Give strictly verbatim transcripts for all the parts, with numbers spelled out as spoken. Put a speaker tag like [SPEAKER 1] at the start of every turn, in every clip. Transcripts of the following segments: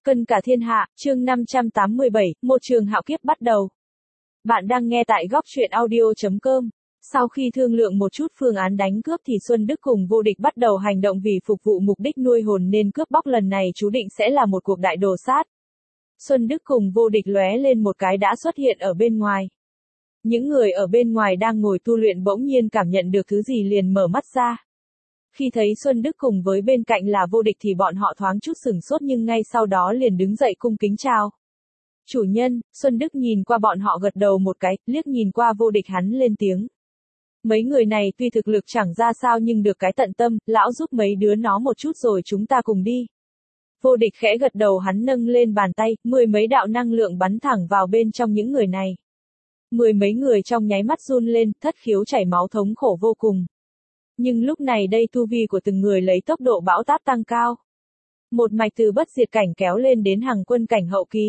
[SPEAKER 1] Cân cả thiên hạ, chương năm trăm tám mươi bảy, một trường hạo kiếp bắt đầu. Bạn đang nghe tại góc truyện audio chấm com. Sau khi thương lượng một chút phương án đánh cướp thì Xuân Đức cùng vô địch bắt đầu hành động vì phục vụ mục đích nuôi hồn nên cướp bóc lần này chú định sẽ là một cuộc đại đồ sát. Xuân Đức cùng vô địch lóe lên một cái đã xuất hiện ở bên ngoài. Những người ở bên ngoài đang ngồi tu luyện bỗng nhiên cảm nhận được thứ gì liền mở mắt ra. Khi thấy Xuân Đức cùng với bên cạnh là vô địch thì bọn họ thoáng chút sửng sốt nhưng ngay sau đó liền đứng dậy cung kính chào. Chủ nhân, Xuân Đức nhìn qua bọn họ gật đầu một cái, liếc nhìn qua vô địch hắn lên tiếng. Mấy người này tuy thực lực chẳng ra sao nhưng được cái tận tâm, lão giúp mấy đứa nó một chút rồi chúng ta cùng đi. Vô địch khẽ gật đầu hắn nâng lên bàn tay, mười mấy đạo năng lượng bắn thẳng vào bên trong những người này. Mười mấy người trong nháy mắt run lên, thất khiếu chảy máu thống khổ vô cùng. Nhưng lúc này đây tu vi của từng người lấy tốc độ bão táp tăng cao. Một mạch từ bất diệt cảnh kéo lên đến hàng quân cảnh hậu kỳ.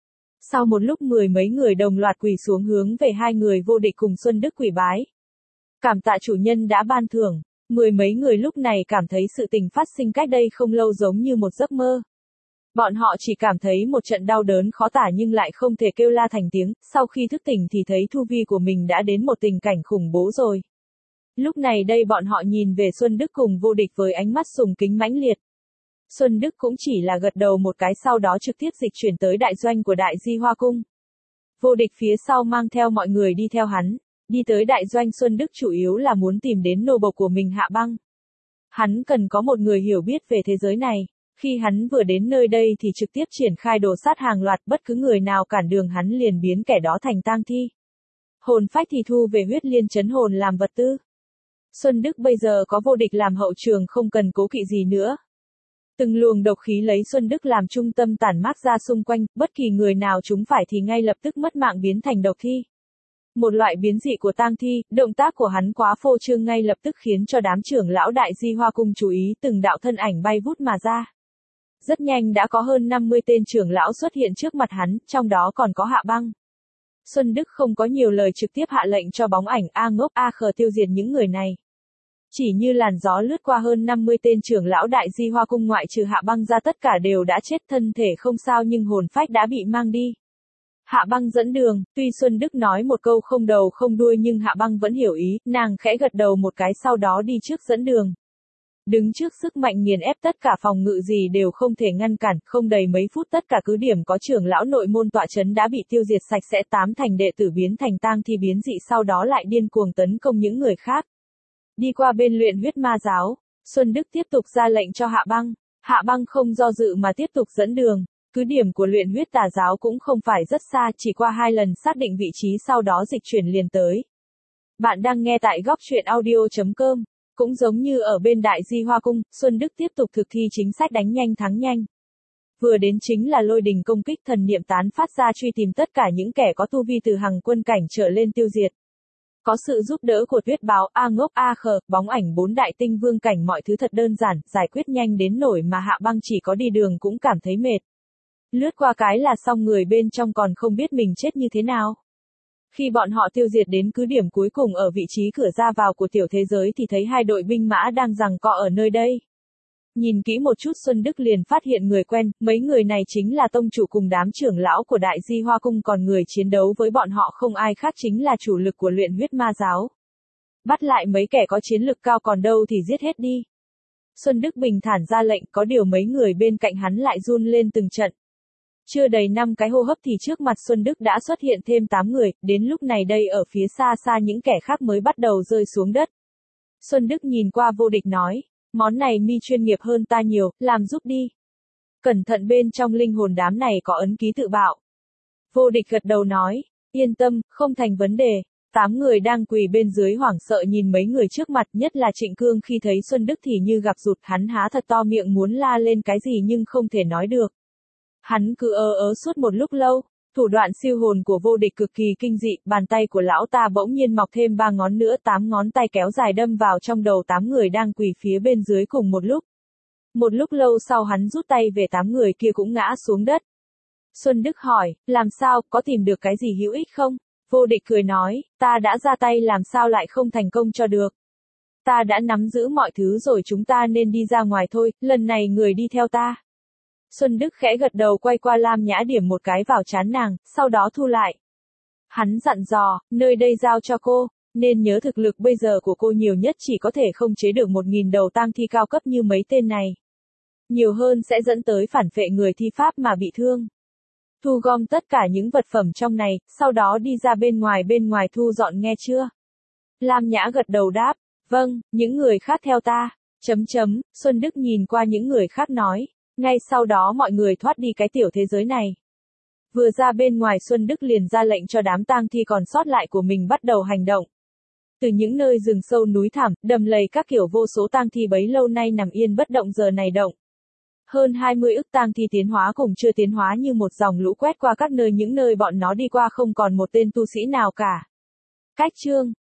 [SPEAKER 1] Sau một lúc mười mấy người đồng loạt quỳ xuống hướng về hai người vô địch cùng Xuân Đức quỳ bái. Cảm tạ chủ nhân đã ban thưởng, mười mấy người lúc này cảm thấy sự tình phát sinh cách đây không lâu giống như một giấc mơ. Bọn họ chỉ cảm thấy một trận đau đớn khó tả nhưng lại không thể kêu la thành tiếng, sau khi thức tỉnh thì thấy tu vi của mình đã đến một tình cảnh khủng bố rồi. Lúc này đây bọn họ nhìn về Xuân Đức cùng vô địch với ánh mắt sùng kính mãnh liệt. Xuân Đức cũng chỉ là gật đầu một cái sau đó trực tiếp dịch chuyển tới đại doanh của Đại Di Hoa Cung. Vô địch phía sau mang theo mọi người đi theo hắn, đi tới đại doanh Xuân Đức chủ yếu là muốn tìm đến nô bộc của mình Hạ Băng. Hắn cần có một người hiểu biết về thế giới này, khi hắn vừa đến nơi đây thì trực tiếp triển khai đồ sát hàng loạt bất cứ người nào cản đường hắn liền biến kẻ đó thành tang thi. Hồn phách thì thu về huyết liên chấn hồn làm vật tư. Xuân Đức bây giờ có vô địch làm hậu trường không cần cố kỵ gì nữa. Từng luồng độc khí lấy Xuân Đức làm trung tâm tản mát ra xung quanh, bất kỳ người nào chúng phải thì ngay lập tức mất mạng biến thành độc thi. Một loại biến dị của tang thi, động tác của hắn quá phô trương ngay lập tức khiến cho đám trưởng lão Đại Di Hoa Cung chú ý từng đạo thân ảnh bay vút mà ra. Rất nhanh đã có hơn năm mươi tên trưởng lão xuất hiện trước mặt hắn, trong đó còn có Hạ Băng. Xuân Đức không có nhiều lời trực tiếp hạ lệnh cho bóng ảnh A Ngốc A Khờ tiêu diệt những người này. Chỉ như làn gió lướt qua hơn năm mươi tên trưởng lão Đại Di Hoa Cung ngoại trừ Hạ Băng ra tất cả đều đã chết thân thể không sao nhưng hồn phách đã bị mang đi. Hạ Băng dẫn đường, tuy Xuân Đức nói một câu không đầu không đuôi nhưng Hạ Băng vẫn hiểu ý, nàng khẽ gật đầu một cái sau đó đi trước dẫn đường. Đứng trước sức mạnh nghiền ép tất cả phòng ngự gì đều không thể ngăn cản, không đầy mấy phút tất cả cứ điểm có trưởng lão nội môn tọa chấn đã bị tiêu diệt sạch sẽ tám thành đệ tử biến thành tang thi biến dị sau đó lại điên cuồng tấn công những người khác. Đi qua bên luyện huyết ma giáo, Xuân Đức tiếp tục ra lệnh cho Hạ Băng, Hạ Băng không do dự mà tiếp tục dẫn đường, cứ điểm của luyện huyết tà giáo cũng không phải rất xa chỉ qua hai lần xác định vị trí sau đó dịch chuyển liền tới. Bạn đang nghe tại góc truyện audio chấm com. Cũng giống như ở bên Đại Di Hoa Cung, Xuân Đức tiếp tục thực thi chính sách đánh nhanh thắng nhanh. Vừa đến chính là lôi đình công kích thần niệm tán phát ra truy tìm tất cả những kẻ có tu vi từ hàng quân cảnh trở lên tiêu diệt. Có sự giúp đỡ của Tuyết Báo, A Ngốc A Khờ, bóng ảnh bốn đại tinh vương cảnh mọi thứ thật đơn giản, giải quyết nhanh đến nổi mà Hạ Băng chỉ có đi đường cũng cảm thấy mệt. Lướt qua cái là xong người bên trong còn không biết mình chết như thế nào. Khi bọn họ tiêu diệt đến cứ điểm cuối cùng ở vị trí cửa ra vào của tiểu thế giới thì thấy hai đội binh mã đang giằng co ở nơi đây. Nhìn kỹ một chút Xuân Đức liền phát hiện người quen, mấy người này chính là tông chủ cùng đám trưởng lão của Đại Di Hoa Cung còn người chiến đấu với bọn họ không ai khác chính là chủ lực của luyện huyết ma giáo. Bắt lại mấy kẻ có chiến lực cao còn đâu thì giết hết đi. Xuân Đức bình thản ra lệnh có điều mấy người bên cạnh hắn lại run lên từng trận. Chưa đầy năm cái hô hấp thì trước mặt Xuân Đức đã xuất hiện thêm tám người, đến lúc này đây ở phía xa xa những kẻ khác mới bắt đầu rơi xuống đất. Xuân Đức nhìn qua vô địch nói, món này mi chuyên nghiệp hơn ta nhiều, làm giúp đi. Cẩn thận bên trong linh hồn đám này có ấn ký tự bạo. Vô địch gật đầu nói, yên tâm, không thành vấn đề. Tám người đang quỳ bên dưới hoảng sợ nhìn mấy người trước mặt nhất là Trịnh Cương khi thấy Xuân Đức thì như gặp rụt hắn há thật to miệng muốn la lên cái gì nhưng không thể nói được. Hắn cứ ơ ớ suốt một lúc lâu, thủ đoạn siêu hồn của vô địch cực kỳ kinh dị, bàn tay của lão ta bỗng nhiên mọc thêm ba ngón nữa tám ngón tay kéo dài đâm vào trong đầu tám người đang quỳ phía bên dưới cùng một lúc. Một lúc lâu sau hắn rút tay về tám người kia cũng ngã xuống đất. Xuân Đức hỏi, làm sao, có tìm được cái gì hữu ích không? Vô địch cười nói, ta đã ra tay làm sao lại không thành công cho được. Ta đã nắm giữ mọi thứ rồi chúng ta nên đi ra ngoài thôi, lần này người đi theo ta. Xuân Đức khẽ gật đầu quay qua Lam Nhã điểm một cái vào trán nàng, sau đó thu lại. Hắn dặn dò, nơi đây giao cho cô, nên nhớ thực lực bây giờ của cô nhiều nhất chỉ có thể không chế được một nghìn đầu tang thi cao cấp như mấy tên này. Nhiều hơn sẽ dẫn tới phản phệ người thi pháp mà bị thương. Thu gom tất cả những vật phẩm trong này, sau đó đi ra bên ngoài bên ngoài thu dọn nghe chưa? Lam Nhã gật đầu đáp, vâng, những người khác theo ta. Chấm chấm, Xuân Đức nhìn qua những người khác nói, ngay sau đó mọi người thoát đi cái tiểu thế giới này. Vừa ra bên ngoài Xuân Đức liền ra lệnh cho đám tang thi còn sót lại của mình bắt đầu hành động. Từ những nơi rừng sâu núi thẳm, đầm lầy các kiểu vô số tang thi bấy lâu nay nằm yên bất động giờ này động. Hơn hai mươi ức tang thi tiến hóa cùng chưa tiến hóa như một dòng lũ quét qua các nơi những nơi bọn nó đi qua không còn một tên tu sĩ nào cả. Cách chương